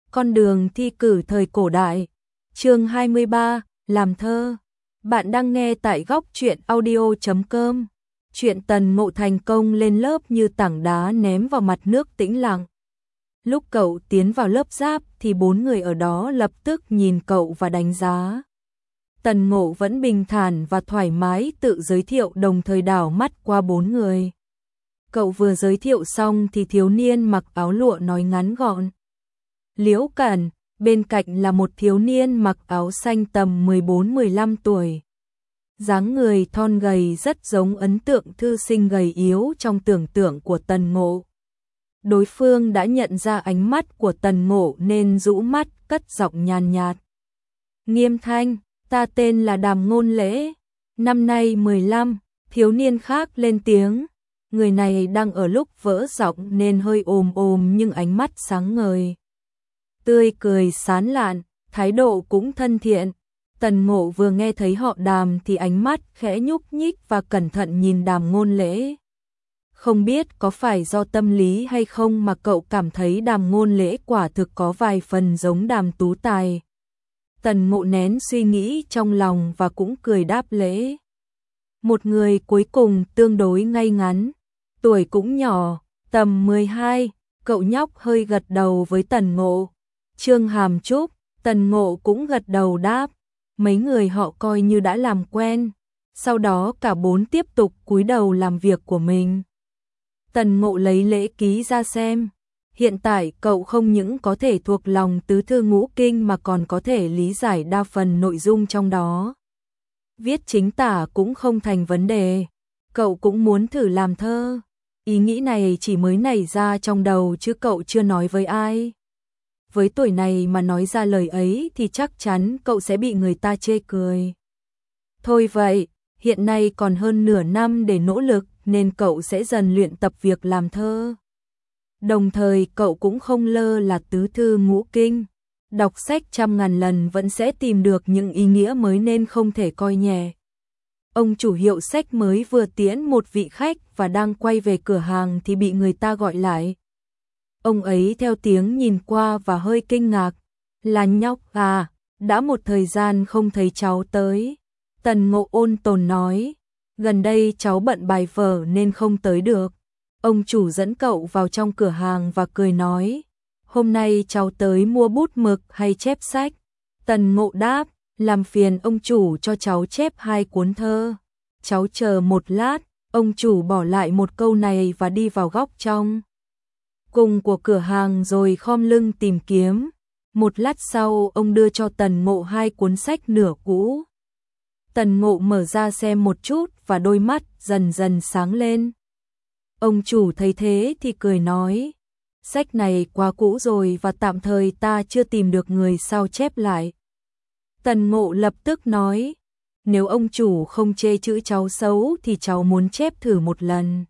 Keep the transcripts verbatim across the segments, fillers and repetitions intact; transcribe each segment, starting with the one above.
Con đường thi cử thời cổ đại. Chương hai mươi ba, làm thơ. Bạn đang nghe tại góc truyện audio chấm com. Chuyện Tần Ngộ thành công lên lớp như tảng đá ném vào mặt nước tĩnh lặng. Lúc cậu tiến vào lớp giáp thì bốn người ở đó lập tức nhìn cậu và đánh giá. Tần Ngộ vẫn bình thản và thoải mái tự giới thiệu, đồng thời đảo mắt qua bốn người. Cậu vừa giới thiệu xong thì thiếu niên mặc áo lụa nói ngắn gọn. Liễu Cẩn, bên cạnh là một thiếu niên mặc áo xanh tầm mười bốn mười lăm tuổi. Dáng người thon gầy rất giống ấn tượng thư sinh gầy yếu trong tưởng tượng của Tần Ngộ. Đối phương đã nhận ra ánh mắt của Tần Ngộ nên rũ mắt cất giọng nhàn nhạt. Nghiêm Thanh, ta tên là Đàm Ngôn Lễ, năm nay mười lăm, thiếu niên khác lên tiếng. Người này đang ở lúc vỡ giọng nên hơi ồm ồm nhưng ánh mắt sáng ngời. Tươi cười sán lạn, thái độ cũng thân thiện. Tần Ngộ vừa nghe thấy họ Đàm thì ánh mắt khẽ nhúc nhích và cẩn thận nhìn Đàm Ngôn Lễ. Không biết có phải do tâm lý hay không mà cậu cảm thấy Đàm Ngôn Lễ quả thực có vài phần giống Đàm Tú Tài. Tần Ngộ nén suy nghĩ trong lòng và cũng cười đáp lễ. Một người cuối cùng tương đối ngay ngắn, tuổi cũng nhỏ, tầm mười hai, cậu nhóc hơi gật đầu với Tần Ngộ. Trương Hàm Trúc, Tần Ngộ cũng gật đầu đáp. Mấy người họ coi như đã làm quen. Sau đó cả bốn tiếp tục cúi đầu làm việc của mình. Tần Ngộ lấy lễ ký ra xem. Hiện tại cậu không những có thể thuộc lòng tứ thư ngũ kinh mà còn có thể lý giải đa phần nội dung trong đó. Viết chính tả cũng không thành vấn đề. Cậu cũng muốn thử làm thơ. Ý nghĩ này chỉ mới nảy ra trong đầu chứ cậu chưa nói với ai. Với tuổi này mà nói ra lời ấy thì chắc chắn cậu sẽ bị người ta chê cười. Thôi vậy, hiện nay còn hơn nửa năm để nỗ lực nên cậu sẽ dần luyện tập việc làm thơ. Đồng thời cậu cũng không lơ là tứ thư ngũ kinh. Đọc sách trăm ngàn lần vẫn sẽ tìm được những ý nghĩa mới nên không thể coi nhẹ. Ông chủ hiệu sách mới vừa tiễn một vị khách và đang quay về cửa hàng thì bị người ta gọi lại. Ông ấy theo tiếng nhìn qua và hơi kinh ngạc. Là nhóc à, đã một thời gian không thấy cháu tới. Tần Ngộ ôn tồn nói, gần đây cháu bận bài vở nên không tới được. Ông chủ dẫn cậu vào trong cửa hàng và cười nói, hôm nay cháu tới mua bút mực hay chép sách. Tần Ngộ đáp, làm phiền ông chủ cho cháu chép hai cuốn thơ. Cháu chờ một lát. Ông chủ bỏ lại một câu này và đi vào góc trong cùng của cửa hàng rồi khom lưng tìm kiếm. Một lát sau ông đưa cho Tần Ngộ hai cuốn sách nửa cũ. Tần Ngộ mở ra xem một chút và đôi mắt dần dần sáng lên. Ông chủ thấy thế thì cười nói, sách này quá cũ rồi và tạm thời ta chưa tìm được người sao chép lại. Tần Ngộ lập tức nói, nếu ông chủ không chê chữ cháu xấu thì cháu muốn chép thử một lần.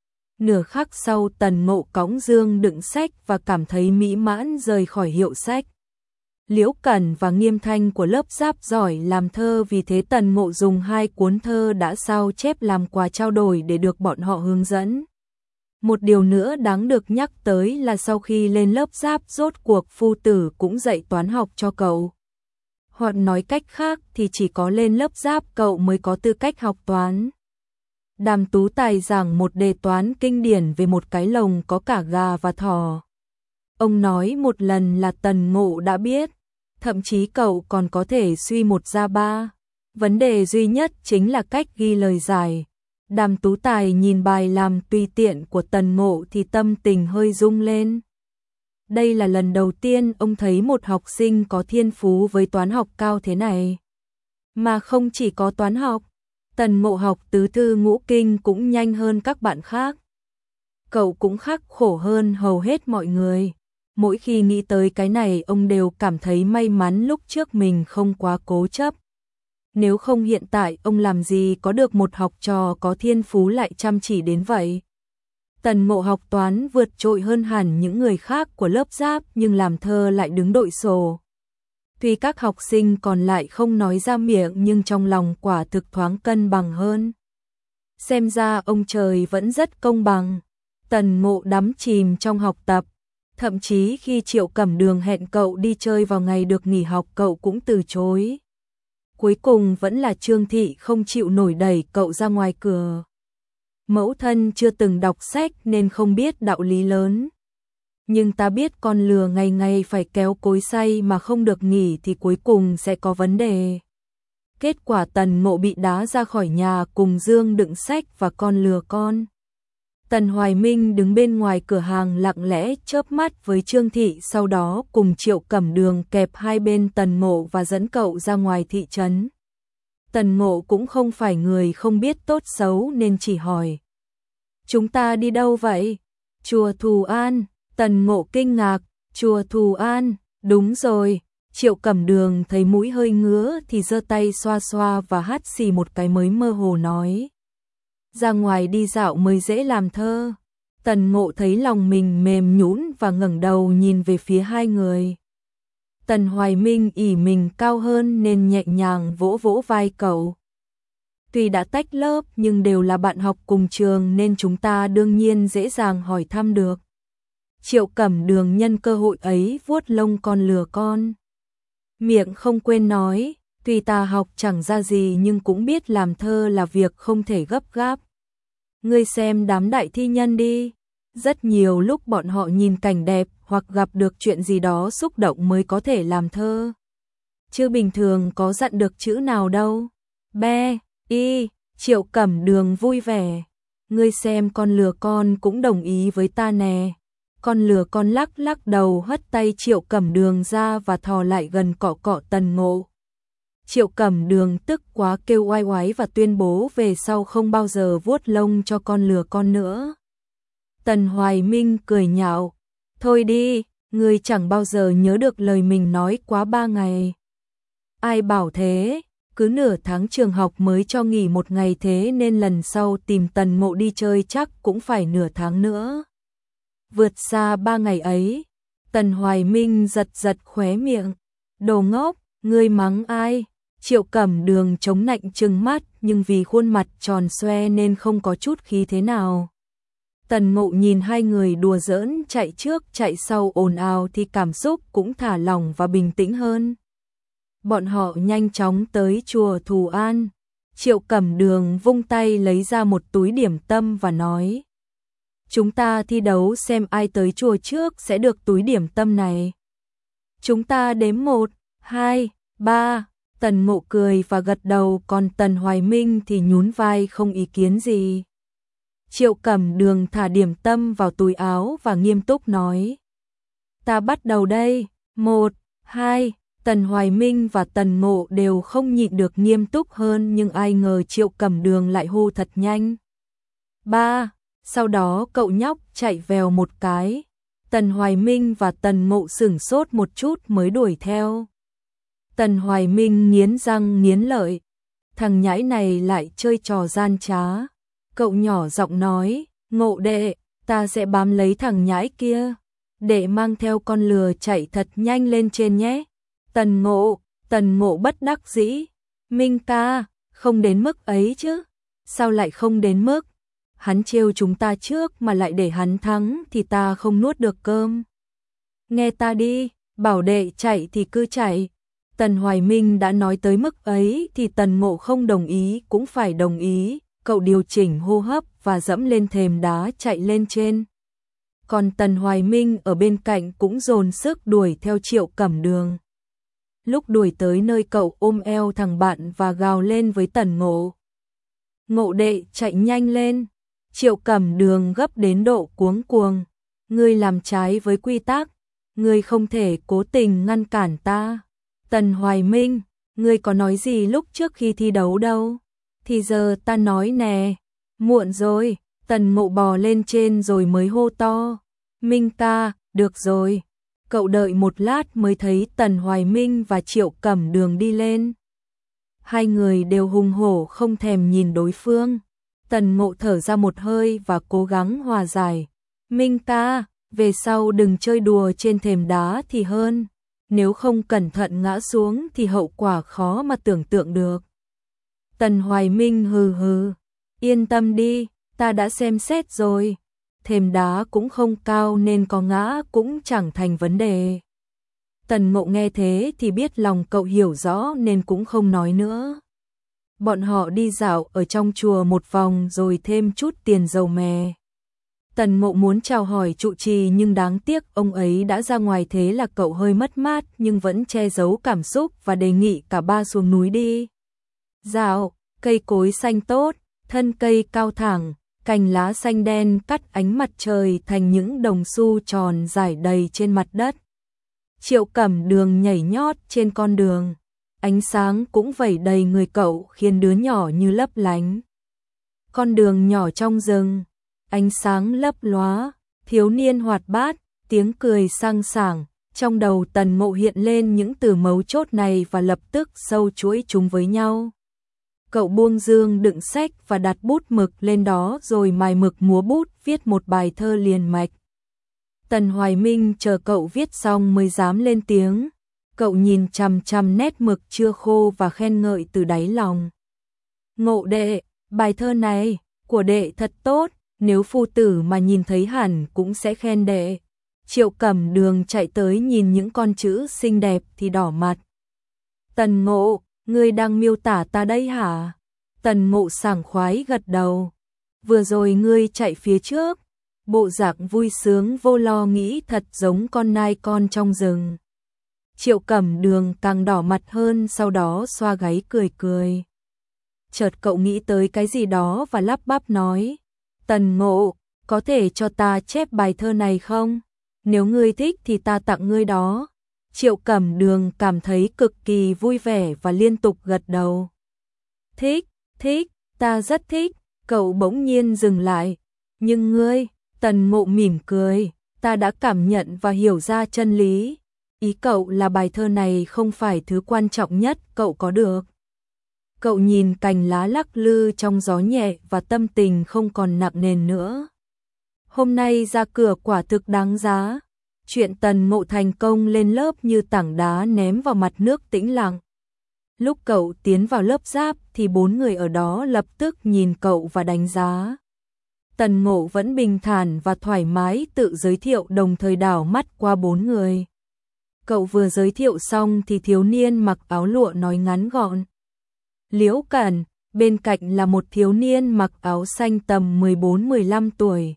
Nửa khắc sau Tần Ngộ cõng dương đựng sách và cảm thấy mỹ mãn rời khỏi hiệu sách. Liễu Cẩn và Nghiêm Thanh của lớp giáp giỏi làm thơ, vì thế Tần Ngộ dùng hai cuốn thơ đã sao chép làm quà trao đổi để được bọn họ hướng dẫn. Một điều nữa đáng được nhắc tới là sau khi lên lớp giáp rốt cuộc phu tử cũng dạy toán học cho cậu. Hoặc nói cách khác thì chỉ có lên lớp giáp cậu mới có tư cách học toán. Đàm Tú Tài giảng một đề toán kinh điển về một cái lồng có cả gà và thỏ. Ông nói một lần là Tần Ngộ đã biết, thậm chí cậu còn có thể suy một ra ba. Vấn đề duy nhất chính là cách ghi lời giải. Đàm Tú Tài nhìn bài làm tùy tiện của Tần Ngộ thì tâm tình hơi rung lên. Đây là lần đầu tiên ông thấy một học sinh có thiên phú với toán học cao thế này. Mà không chỉ có toán học, Tần Ngộ học tứ thư ngũ kinh cũng nhanh hơn các bạn khác. Cậu cũng khắc khổ hơn hầu hết mọi người. Mỗi khi nghĩ tới cái này ông đều cảm thấy may mắn lúc trước mình không quá cố chấp. Nếu không hiện tại ông làm gì có được một học trò có thiên phú lại chăm chỉ đến vậy. Tần Ngộ học toán vượt trội hơn hẳn những người khác của lớp giáp nhưng làm thơ lại đứng đội sổ. Tuy các học sinh còn lại không nói ra miệng nhưng trong lòng quả thực thoáng cân bằng hơn. Xem ra ông trời vẫn rất công bằng. Tần Ngộ đắm chìm trong học tập. Thậm chí khi Triệu Cẩm Đường hẹn cậu đi chơi vào ngày được nghỉ học cậu cũng từ chối. Cuối cùng vẫn là Trương Thị không chịu nổi đẩy cậu ra ngoài cửa. Mẫu thân chưa từng đọc sách nên không biết đạo lý lớn. Nhưng ta biết con lừa ngày ngày phải kéo cối xay mà không được nghỉ thì cuối cùng sẽ có vấn đề. Kết quả Tần Ngộ bị đá ra khỏi nhà cùng dương đựng sách và con lừa con. Tần Hoài Minh đứng bên ngoài cửa hàng lặng lẽ chớp mắt với Trương Thị, sau đó cùng Triệu Cẩm Đường kẹp hai bên Tần Ngộ và dẫn cậu ra ngoài thị trấn. Tần Ngộ cũng không phải người không biết tốt xấu nên chỉ hỏi. Chúng ta đi đâu vậy? Chùa Thù An. Tần Ngộ kinh ngạc. Chùa Thù An, đúng rồi. Triệu Cẩm Đường thấy mũi hơi ngứa thì giơ tay xoa xoa và hắt xì một cái mới mơ hồ nói. Ra ngoài đi dạo mới dễ làm thơ. Tần Ngộ thấy lòng mình mềm nhũn và ngẩng đầu nhìn về phía hai người. Tần Hoài Minh ỷ mình cao hơn nên nhẹ nhàng vỗ vỗ vai cậu. Tuy đã tách lớp nhưng đều là bạn học cùng trường nên chúng ta đương nhiên dễ dàng hỏi thăm được. Triệu Cẩm Đường nhân cơ hội ấy vuốt lông con lừa con. Miệng không quên nói, tuy ta học chẳng ra gì nhưng cũng biết làm thơ là việc không thể gấp gáp. Ngươi xem đám đại thi nhân đi, rất nhiều lúc bọn họ nhìn cảnh đẹp hoặc gặp được chuyện gì đó xúc động mới có thể làm thơ. Chứ bình thường có dặn được chữ nào đâu. Be, y, Triệu Cẩm Đường vui vẻ. Ngươi xem con lừa con cũng đồng ý với ta nè. Con lừa con lắc lắc đầu hất tay Triệu Cẩm Đường ra và thò lại gần cọ cọ Tần Ngộ. Triệu Cẩm Đường tức quá kêu oai oái và tuyên bố về sau không bao giờ vuốt lông cho con lừa con nữa. Tần Hoài Minh cười nhạo. Thôi đi, ngươi chẳng bao giờ nhớ được lời mình nói quá ba ngày. Ai bảo thế, cứ nửa tháng trường học mới cho nghỉ một ngày thế nên lần sau tìm Tần Ngộ đi chơi chắc cũng phải nửa tháng nữa. Vượt xa ba ngày ấy, Tần Hoài Minh giật giật khóe miệng. Đồ ngốc, ngươi mắng ai? Triệu Cẩm Đường chống nạnh trừng mắt nhưng vì khuôn mặt tròn xoe nên không có chút khí thế nào. Tần Ngộ nhìn hai người đùa giỡn chạy trước chạy sau ồn ào thì cảm xúc cũng thả lỏng và bình tĩnh hơn. Bọn họ nhanh chóng tới chùa Thù An. Triệu Cẩm Đường vung tay lấy ra một túi điểm tâm và nói. Chúng ta thi đấu xem ai tới chùa trước sẽ được túi điểm tâm này. Chúng ta đếm một, hai, ba. Tần Ngộ cười và gật đầu còn Tần Hoài Minh thì nhún vai không ý kiến gì. Triệu Cẩm Đường thả điểm tâm vào túi áo và nghiêm túc nói. Ta bắt đầu đây. Một, hai. Tần Hoài Minh và Tần Ngộ đều không nhịn được nghiêm túc hơn nhưng ai ngờ Triệu Cẩm Đường lại hô thật nhanh. Ba. Sau đó cậu nhóc chạy vèo một cái. Tần Hoài Minh và Tần Ngộ sửng sốt một chút mới đuổi theo. Tần Hoài Minh nghiến răng nghiến lợi. Thằng nhãi này lại chơi trò gian trá. Cậu nhỏ giọng nói, Ngộ đệ, ta sẽ bám lấy thằng nhãi kia. Đệ mang theo con lừa chạy thật nhanh lên trên nhé. Tần Ngộ, Tần Ngộ bất đắc dĩ. Minh ca, không đến mức ấy chứ. Sao lại không đến mức? Hắn trêu chúng ta trước mà lại để hắn thắng thì ta không nuốt được cơm. Nghe ta đi, bảo đệ chạy thì cứ chạy. Tần Hoài Minh đã nói tới mức ấy thì Tần Ngộ không đồng ý cũng phải đồng ý. Cậu điều chỉnh hô hấp và dẫm lên thềm đá chạy lên trên. Còn Tần Hoài Minh ở bên cạnh cũng dồn sức đuổi theo Triệu Cẩm Đường. Lúc đuổi tới nơi cậu ôm eo thằng bạn và gào lên với Tần Ngộ. Ngộ đệ chạy nhanh lên. Triệu Cẩm Đường gấp đến độ cuống cuồng. Ngươi làm trái với quy tắc. Ngươi không thể cố tình ngăn cản ta. Tần Hoài Minh, ngươi có nói gì lúc trước khi thi đấu đâu? Thì giờ ta nói nè. Muộn rồi. Tần Ngộ bò lên trên rồi mới hô to. Minh ca, được rồi. Cậu đợi một lát mới thấy Tần Hoài Minh và Triệu Cẩm Đường đi lên. Hai người đều hùng hổ không thèm nhìn đối phương. Tần Ngộ thở ra một hơi và cố gắng hòa giải. Minh ca, về sau đừng chơi đùa trên thềm đá thì hơn. Nếu không cẩn thận ngã xuống thì hậu quả khó mà tưởng tượng được. Tần Hoài Minh hừ hừ. Yên tâm đi, ta đã xem xét rồi. thềm đá cũng không cao nên có ngã cũng chẳng thành vấn đề. Tần Ngộ nghe thế thì biết lòng cậu hiểu rõ nên cũng không nói nữa. Bọn họ đi dạo ở trong chùa một vòng rồi thêm chút tiền dầu mè. Tần Ngộ muốn chào hỏi trụ trì nhưng đáng tiếc ông ấy đã ra ngoài, thế là cậu hơi mất mát nhưng vẫn che giấu cảm xúc và đề nghị cả ba xuống núi đi dạo. Cây cối xanh tốt, thân cây cao thẳng, cành lá xanh đen cắt ánh mặt trời thành những đồng xu tròn rải đầy trên mặt đất. Triệu Cẩm Đường nhảy nhót trên con đường, ánh sáng cũng vẩy đầy người cậu khiến đứa nhỏ như lấp lánh. Con đường nhỏ trong rừng, ánh sáng lấp lóa, thiếu niên hoạt bát, tiếng cười sang sảng, trong đầu Tần Ngộ hiện lên những từ mấu chốt này và lập tức sâu chuỗi chúng với nhau. Cậu buông dương đựng sách và đặt bút mực lên đó rồi mài mực múa bút viết một bài thơ liền mạch. Tần Hoài Minh chờ cậu viết xong mới dám lên tiếng. Cậu nhìn chằm chằm nét mực chưa khô và khen ngợi từ đáy lòng. Ngộ đệ, bài thơ này của đệ thật tốt, nếu phu tử mà nhìn thấy hẳn cũng sẽ khen đệ. Triệu Cẩm Đường chạy tới nhìn những con chữ xinh đẹp thì đỏ mặt. Tần Ngộ, ngươi đang miêu tả ta đây hả? Tần Ngộ sảng khoái gật đầu. Vừa rồi ngươi chạy phía trước, bộ dạng vui sướng vô lo nghĩ thật giống con nai con trong rừng. Triệu Cẩm Đường càng đỏ mặt hơn, sau đó xoa gáy cười cười. Chợt cậu nghĩ tới cái gì đó và lắp bắp nói, Tần Ngộ, có thể cho ta chép bài thơ này không? Nếu ngươi thích thì ta tặng ngươi đó. Triệu Cẩm Đường cảm thấy cực kỳ vui vẻ và liên tục gật đầu. Thích, thích, ta rất thích. Cậu bỗng nhiên dừng lại. Nhưng ngươi, Tần Ngộ mỉm cười, ta đã cảm nhận và hiểu ra chân lý. Ý cậu là bài thơ này không phải thứ quan trọng nhất cậu có được. Cậu nhìn cành lá lắc lư trong gió nhẹ và tâm tình không còn nặng nề nữa. Hôm nay ra cửa quả thực đáng giá. Chuyện Tần Ngộ thành công lên lớp như tảng đá ném vào mặt nước tĩnh lặng. Lúc cậu tiến vào lớp giáp thì bốn người ở đó lập tức nhìn cậu và đánh giá. Tần Ngộ vẫn bình thản và thoải mái tự giới thiệu, đồng thời đảo mắt qua bốn người. Cậu vừa giới thiệu xong thì thiếu niên mặc áo lụa nói ngắn gọn. Liễu Cẩn, bên cạnh là một thiếu niên mặc áo xanh tầm mười bốn mười lăm tuổi.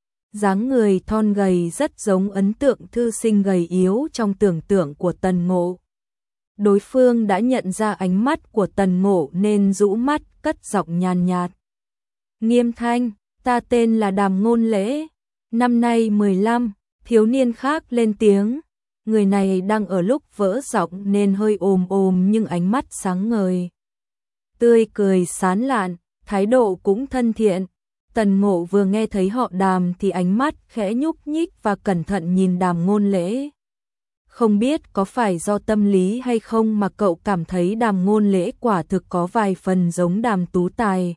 Dáng người thon gầy rất giống ấn tượng thư sinh gầy yếu trong tưởng tượng của Tần Ngộ. Đối phương đã nhận ra ánh mắt của Tần Ngộ nên rũ mắt cất giọng nhàn nhạt. Nghiêm Thanh, ta tên là Đàm Ngôn Lễ, năm nay mười lăm, thiếu niên khác lên tiếng. Người này đang ở lúc vỡ giọng nên hơi ồm ồm nhưng ánh mắt sáng ngời. Tươi cười sán lạn, thái độ cũng thân thiện. Tần Ngộ vừa nghe thấy họ Đàm thì ánh mắt khẽ nhúc nhích và cẩn thận nhìn Đàm Ngôn Lễ. Không biết có phải do tâm lý hay không mà cậu cảm thấy Đàm Ngôn Lễ quả thực có vài phần giống Đàm Tú Tài.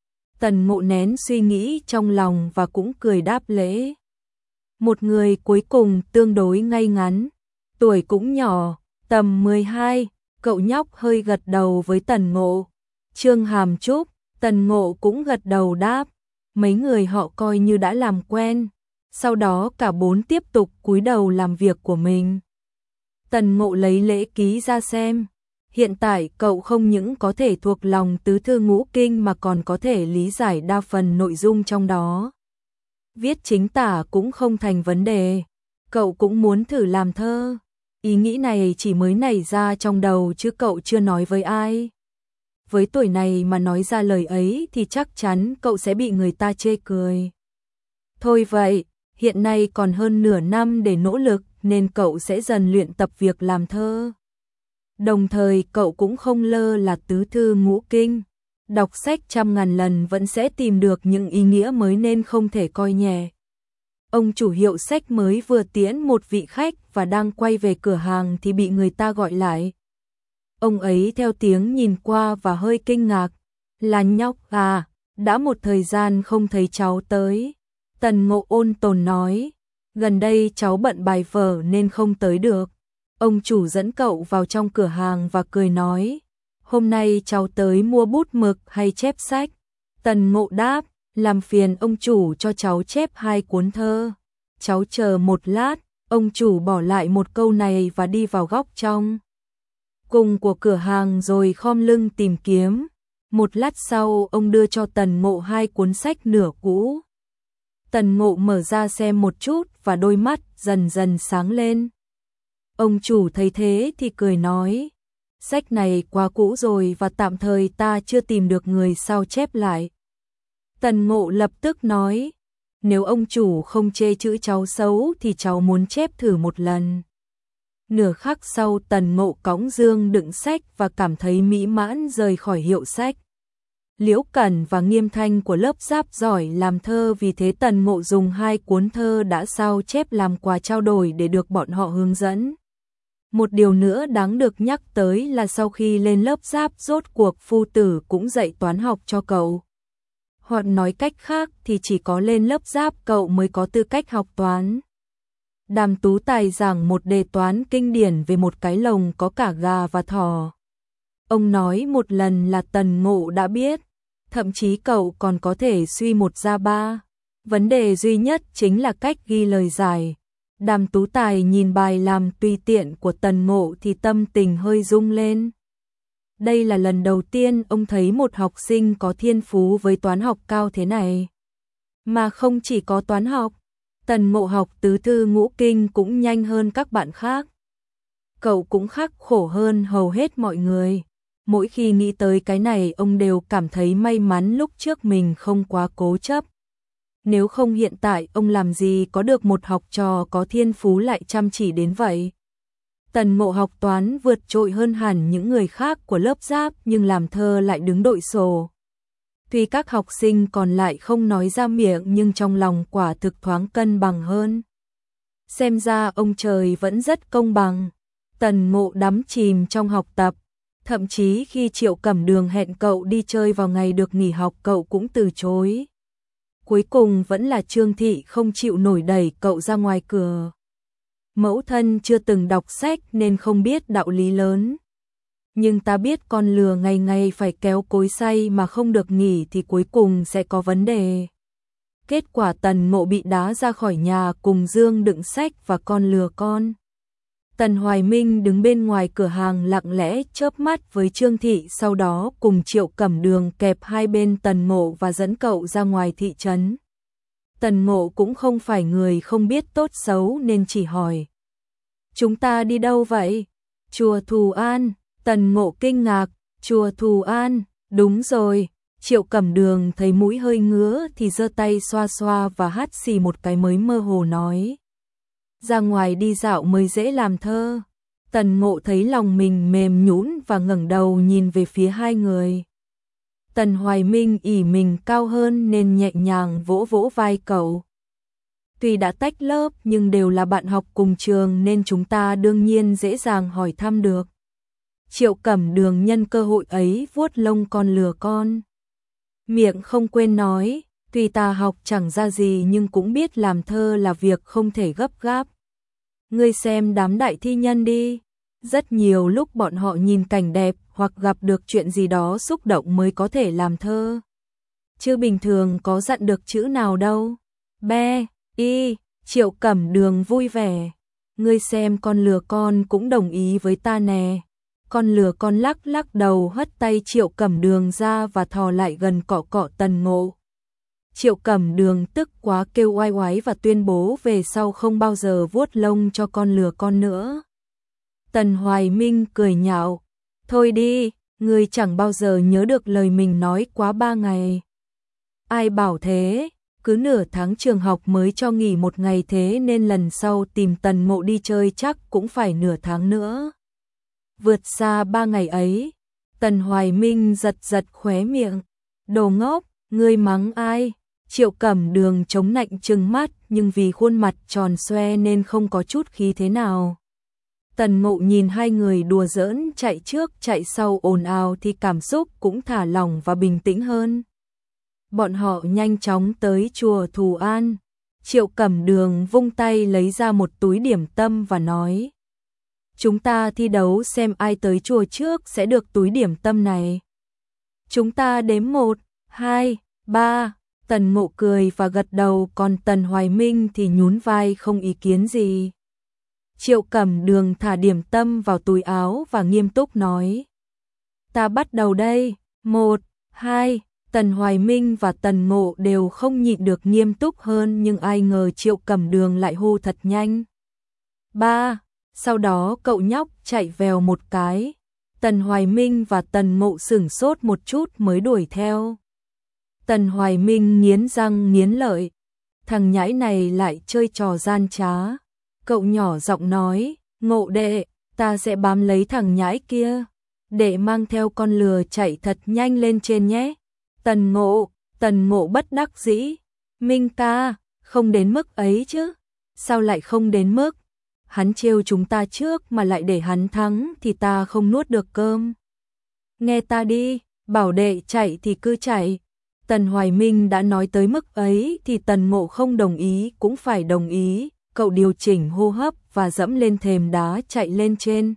Tần Ngộ nén suy nghĩ trong lòng và cũng cười đáp lễ. Một người cuối cùng tương đối ngay ngắn, tuổi cũng nhỏ, tầm mười hai, cậu nhóc hơi gật đầu với Tần Ngộ. Trương Hàm Trúc, Tần Ngộ cũng gật đầu đáp. Mấy người họ coi như đã làm quen, sau đó cả bốn tiếp tục cúi đầu làm việc của mình. Tần Ngộ lấy lễ ký ra xem. Hiện tại cậu không những có thể thuộc lòng tứ thư ngũ kinh mà còn có thể lý giải đa phần nội dung trong đó. Viết chính tả cũng không thành vấn đề. Cậu cũng muốn thử làm thơ. Ý nghĩ này chỉ mới nảy ra trong đầu chứ cậu chưa nói với ai. Với tuổi này mà nói ra lời ấy thì chắc chắn cậu sẽ bị người ta chê cười. Thôi vậy, hiện nay còn hơn nửa năm để nỗ lực nên cậu sẽ dần luyện tập việc làm thơ. Đồng thời cậu cũng không lơ là tứ thư ngũ kinh. Đọc sách trăm ngàn lần vẫn sẽ tìm được những ý nghĩa mới nên không thể coi nhẹ. Ông chủ hiệu sách mới vừa tiễn một vị khách và đang quay về cửa hàng thì bị người ta gọi lại. Ông ấy theo tiếng nhìn qua và hơi kinh ngạc. Là nhóc à, đã một thời gian không thấy cháu tới. Tần Ngộ ôn tồn nói, gần đây cháu bận bài vở nên không tới được. Ông chủ dẫn cậu vào trong cửa hàng và cười nói, hôm nay cháu tới mua bút mực hay chép sách? Tần Ngộ đáp, làm phiền ông chủ cho cháu chép hai cuốn thơ. Cháu chờ một lát, ông chủ bỏ lại một câu này và đi vào góc trong cùng của cửa hàng rồi khom lưng tìm kiếm. Một lát sau ông đưa cho Tần Ngộ hai cuốn sách nửa cũ. Tần Ngộ mở ra xem một chút và đôi mắt dần dần sáng lên. Ông chủ thấy thế thì cười nói, sách này quá cũ rồi và tạm thời ta chưa tìm được người sao chép lại. Tần Ngộ lập tức nói, nếu ông chủ không chê chữ cháu xấu thì cháu muốn chép thử một lần. Nửa khắc sau Tần Ngộ cõng dương đựng sách và cảm thấy mỹ mãn rời khỏi hiệu sách. Liễu Cẩn và Nghiêm Thanh của lớp Giáp giỏi làm thơ, vì thế Tần Ngộ dùng hai cuốn thơ đã sao chép làm quà trao đổi để được bọn họ hướng dẫn. Một điều nữa đáng được nhắc tới là sau khi lên lớp Giáp rốt cuộc Phu Tử cũng dạy toán học cho cậu. Hoặc nói cách khác thì chỉ có lên lớp Giáp cậu mới có tư cách học toán. Đàm Tú Tài giảng một đề toán kinh điển về một cái lồng có cả gà và thỏ. Ông nói một lần là Tần Ngộ đã biết, thậm chí cậu còn có thể suy một ra ba. Vấn đề duy nhất chính là cách ghi lời giải. Đàm Tú Tài nhìn bài làm tùy tiện của Tần Ngộ thì tâm tình hơi rung lên. Đây là lần đầu tiên ông thấy một học sinh có thiên phú với toán học cao thế này. Mà không chỉ có toán học, Tần Ngộ học tứ thư ngũ kinh cũng nhanh hơn các bạn khác. Cậu cũng khắc khổ hơn hầu hết mọi người. Mỗi khi nghĩ tới cái này ông đều cảm thấy may mắn lúc trước mình không quá cố chấp. Nếu không hiện tại ông làm gì có được một học trò có thiên phú lại chăm chỉ đến vậy. Tần Ngộ học toán vượt trội hơn hẳn những người khác của lớp Giáp nhưng làm thơ lại đứng đội sổ. Tuy các học sinh còn lại không nói ra miệng nhưng trong lòng quả thực thoáng cân bằng hơn. Xem ra ông trời vẫn rất công bằng. Tần Ngộ đắm chìm trong học tập. Thậm chí khi Triệu Cẩm Đường hẹn cậu đi chơi vào ngày được nghỉ học cậu cũng từ chối. Cuối cùng vẫn là Trương Thị không chịu nổi đẩy cậu ra ngoài cửa. Mẫu thân chưa từng đọc sách nên không biết đạo lý lớn. Nhưng ta biết con lừa ngày ngày phải kéo cối xay mà không được nghỉ thì cuối cùng sẽ có vấn đề. Kết quả Tần Ngộ bị đá ra khỏi nhà cùng dương đựng sách và con lừa con. Tần Hoài Minh đứng bên ngoài cửa hàng lặng lẽ chớp mắt với Trương Thị, sau đó cùng Triệu Cẩm Đường kẹp hai bên Tần Ngộ và dẫn cậu ra ngoài thị trấn. Tần Ngộ cũng không phải người không biết tốt xấu nên chỉ hỏi. Chúng ta đi đâu vậy? Chùa Thù An. Tần Ngộ kinh ngạc. Chùa Thù An, đúng rồi. Triệu Cẩm Đường thấy mũi hơi ngứa thì giơ tay xoa xoa và hắt xì một cái mới mơ hồ nói. Ra ngoài đi dạo mới dễ làm thơ. Tần Ngộ thấy lòng mình mềm nhũn và ngẩng đầu nhìn về phía hai người. Tần Hoài Minh ỷ mình cao hơn nên nhẹ nhàng vỗ vỗ vai cậu. Tuy đã tách lớp nhưng đều là bạn học cùng trường nên chúng ta đương nhiên dễ dàng hỏi thăm được. Triệu Cẩm Đường nhân cơ hội ấy vuốt lông con lừa con. Miệng không quên nói, tuy ta học chẳng ra gì nhưng cũng biết làm thơ là việc không thể gấp gáp. Ngươi xem đám đại thi nhân đi. Rất nhiều lúc bọn họ nhìn cảnh đẹp hoặc gặp được chuyện gì đó xúc động mới có thể làm thơ. Chứ bình thường có dặn được chữ nào đâu. Be, y, Triệu Cẩm Đường vui vẻ. Ngươi xem con lừa con cũng đồng ý với ta nè. Con lừa con lắc lắc đầu hất tay Triệu Cẩm Đường ra và thò lại gần cọ cọ Tần Ngộ. Triệu Cẩm Đường tức quá kêu oai oái và tuyên bố về sau không bao giờ vuốt lông cho con lừa con nữa. Tần Hoài Minh cười nhạo. Thôi đi, ngươi chẳng bao giờ nhớ được lời mình nói quá ba ngày. Ai bảo thế, cứ nửa tháng trường học mới cho nghỉ một ngày thế nên lần sau tìm Tần Ngộ đi chơi chắc cũng phải nửa tháng nữa. Vượt xa ba ngày ấy, Tần Hoài Minh giật giật khóe miệng. Đồ ngốc, ngươi mắng ai? Triệu Cẩm Đường chống nạnh trừng mắt nhưng vì khuôn mặt tròn xoe nên không có chút khí thế nào. Tần Ngộ nhìn hai người đùa giỡn chạy trước chạy sau ồn ào thì cảm xúc cũng thả lỏng và bình tĩnh hơn. Bọn họ nhanh chóng tới chùa Thù An. Triệu Cẩm Đường vung tay lấy ra một túi điểm tâm và nói. Chúng ta thi đấu xem ai tới chùa trước sẽ được túi điểm tâm này. Chúng ta đếm một, hai, ba. Tần Ngộ cười và gật đầu, còn Tần Hoài Minh thì nhún vai không ý kiến gì. Triệu Cẩm Đường thả điểm tâm vào túi áo và nghiêm túc nói. Ta bắt đầu đây, một, hai, Tần Hoài Minh và Tần Ngộ đều không nhịn được nghiêm túc hơn, nhưng ai ngờ Triệu Cẩm Đường lại hô thật nhanh. Ba, sau đó cậu nhóc chạy vèo một cái. Tần Hoài Minh và Tần Ngộ sửng sốt một chút mới đuổi theo. Tần Hoài Minh nghiến răng nghiến lợi. Thằng nhãi này lại chơi trò gian trá. Cậu nhỏ giọng nói, Ngộ đệ, ta sẽ bám lấy thằng nhãi kia. Đệ mang theo con lừa chạy thật nhanh lên trên nhé. Tần Ngộ, Tần Ngộ bất đắc dĩ. Minh ca, không đến mức ấy chứ. Sao lại không đến mức? Hắn trêu chúng ta trước mà lại để hắn thắng thì ta không nuốt được cơm. Nghe ta đi, bảo đệ chạy thì cứ chạy. Tần Hoài Minh đã nói tới mức ấy thì Tần Ngộ không đồng ý cũng phải đồng ý. Cậu điều chỉnh hô hấp và dẫm lên thềm đá chạy lên trên.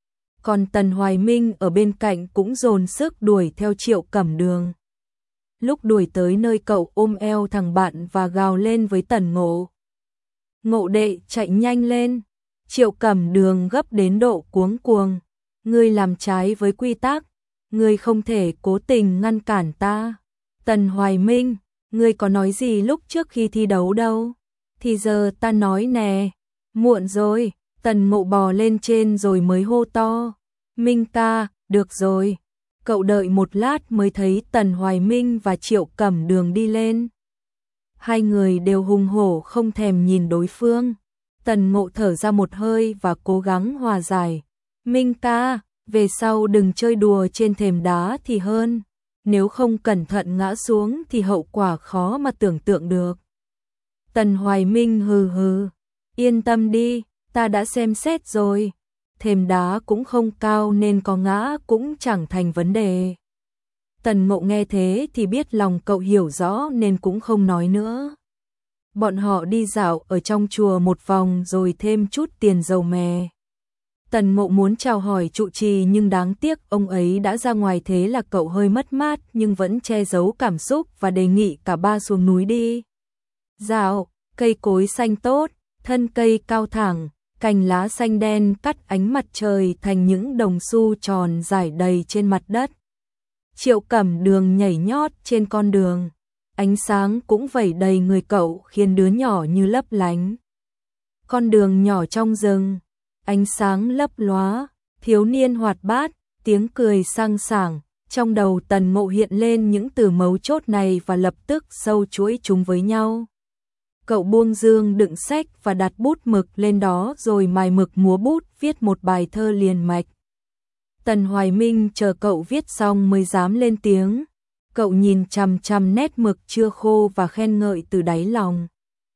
Còn Tần Hoài Minh ở bên cạnh cũng dồn sức đuổi theo Triệu Cẩm Đường. Lúc đuổi tới nơi, cậu ôm eo thằng bạn và gào lên với Tần Ngộ. Ngộ đệ chạy nhanh lên. Triệu Cẩm Đường gấp đến độ cuống cuồng. Ngươi làm trái với quy tắc. Ngươi không thể cố tình ngăn cản ta. Tần Hoài Minh, ngươi có nói gì lúc trước khi thi đấu đâu? Thì giờ ta nói nè. Muộn rồi. Tần Ngộ bò lên trên rồi mới hô to. Minh ca, được rồi. Cậu đợi một lát mới thấy Tần Hoài Minh và Triệu Cẩm Đường đi lên. Hai người đều hùng hổ không thèm nhìn đối phương. Tần Ngộ thở ra một hơi và cố gắng hòa giải. Minh ca, về sau đừng chơi đùa trên thềm đá thì hơn. Nếu không cẩn thận ngã xuống thì hậu quả khó mà tưởng tượng được. Tần Hoài Minh hừ hừ. Yên tâm đi, ta đã xem xét rồi. Thềm đá cũng không cao nên có ngã cũng chẳng thành vấn đề. Tần Ngộ nghe thế thì biết lòng cậu hiểu rõ nên cũng không nói nữa. Bọn họ đi dạo ở trong chùa một vòng rồi thêm chút tiền dầu mè. Tần Ngộ muốn chào hỏi trụ trì nhưng đáng tiếc ông ấy đã ra ngoài, thế là cậu hơi mất mát nhưng vẫn che giấu cảm xúc và đề nghị cả ba xuống núi đi dạo. Cây cối xanh tốt, thân cây cao thẳng, cành lá xanh đen cắt ánh mặt trời thành những đồng xu tròn rải đầy trên mặt đất. Triệu Cẩm Đường nhảy nhót trên con đường, ánh sáng cũng vẩy đầy người cậu khiến đứa nhỏ như lấp lánh. Con đường nhỏ trong rừng, ánh sáng lấp lóa, thiếu niên hoạt bát, tiếng cười sang sảng. Trong đầu Tần Ngộ hiện lên những từ mấu chốt này và lập tức sâu chuỗi chúng với nhau. Cậu buông dương đựng sách và đặt bút mực lên đó rồi mài mực múa bút viết một bài thơ liền mạch. Tần Hoài Minh chờ cậu viết xong mới dám lên tiếng. Cậu nhìn chằm chằm nét mực chưa khô và khen ngợi từ đáy lòng.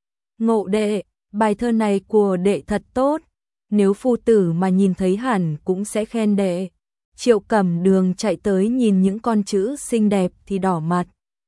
Ngộ đệ, bài thơ này của đệ thật tốt. Nếu phu tử mà nhìn thấy hẳn cũng sẽ khen đệ. Triệu Cẩm Đường chạy tới nhìn những con chữ xinh đẹp thì đỏ mặt.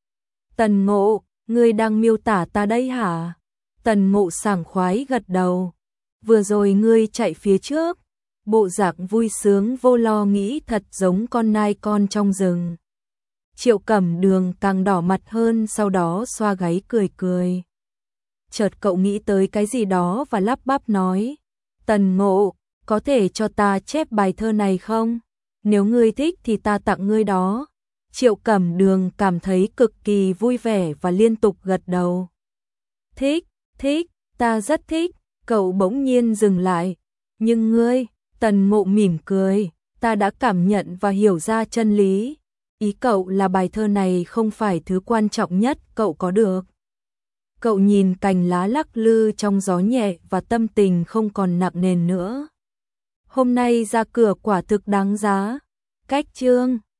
Tần Ngộ, ngươi đang miêu tả ta đây hả? Tần Ngộ sảng khoái gật đầu. Vừa rồi ngươi chạy phía trước, bộ dạng vui sướng vô lo nghĩ thật giống con nai con trong rừng. Triệu Cẩm Đường càng đỏ mặt hơn, sau đó xoa gáy cười cười. Chợt cậu nghĩ tới cái gì đó và lắp bắp nói. Tần Ngộ, có thể cho ta chép bài thơ này không? Nếu ngươi thích thì ta tặng ngươi đó. Triệu Cẩm Đường cảm thấy cực kỳ vui vẻ và liên tục gật đầu. Thích, thích, ta rất thích. Cậu bỗng nhiên dừng lại. Nhưng ngươi, Tần Ngộ mỉm cười, ta đã cảm nhận và hiểu ra chân lý. Ý cậu là bài thơ này không phải thứ quan trọng nhất cậu có được. Cậu nhìn cành lá lắc lư trong gió nhẹ và tâm tình không còn nặng nề nữa. Hôm nay ra cửa quả thực đáng giá. Cách chương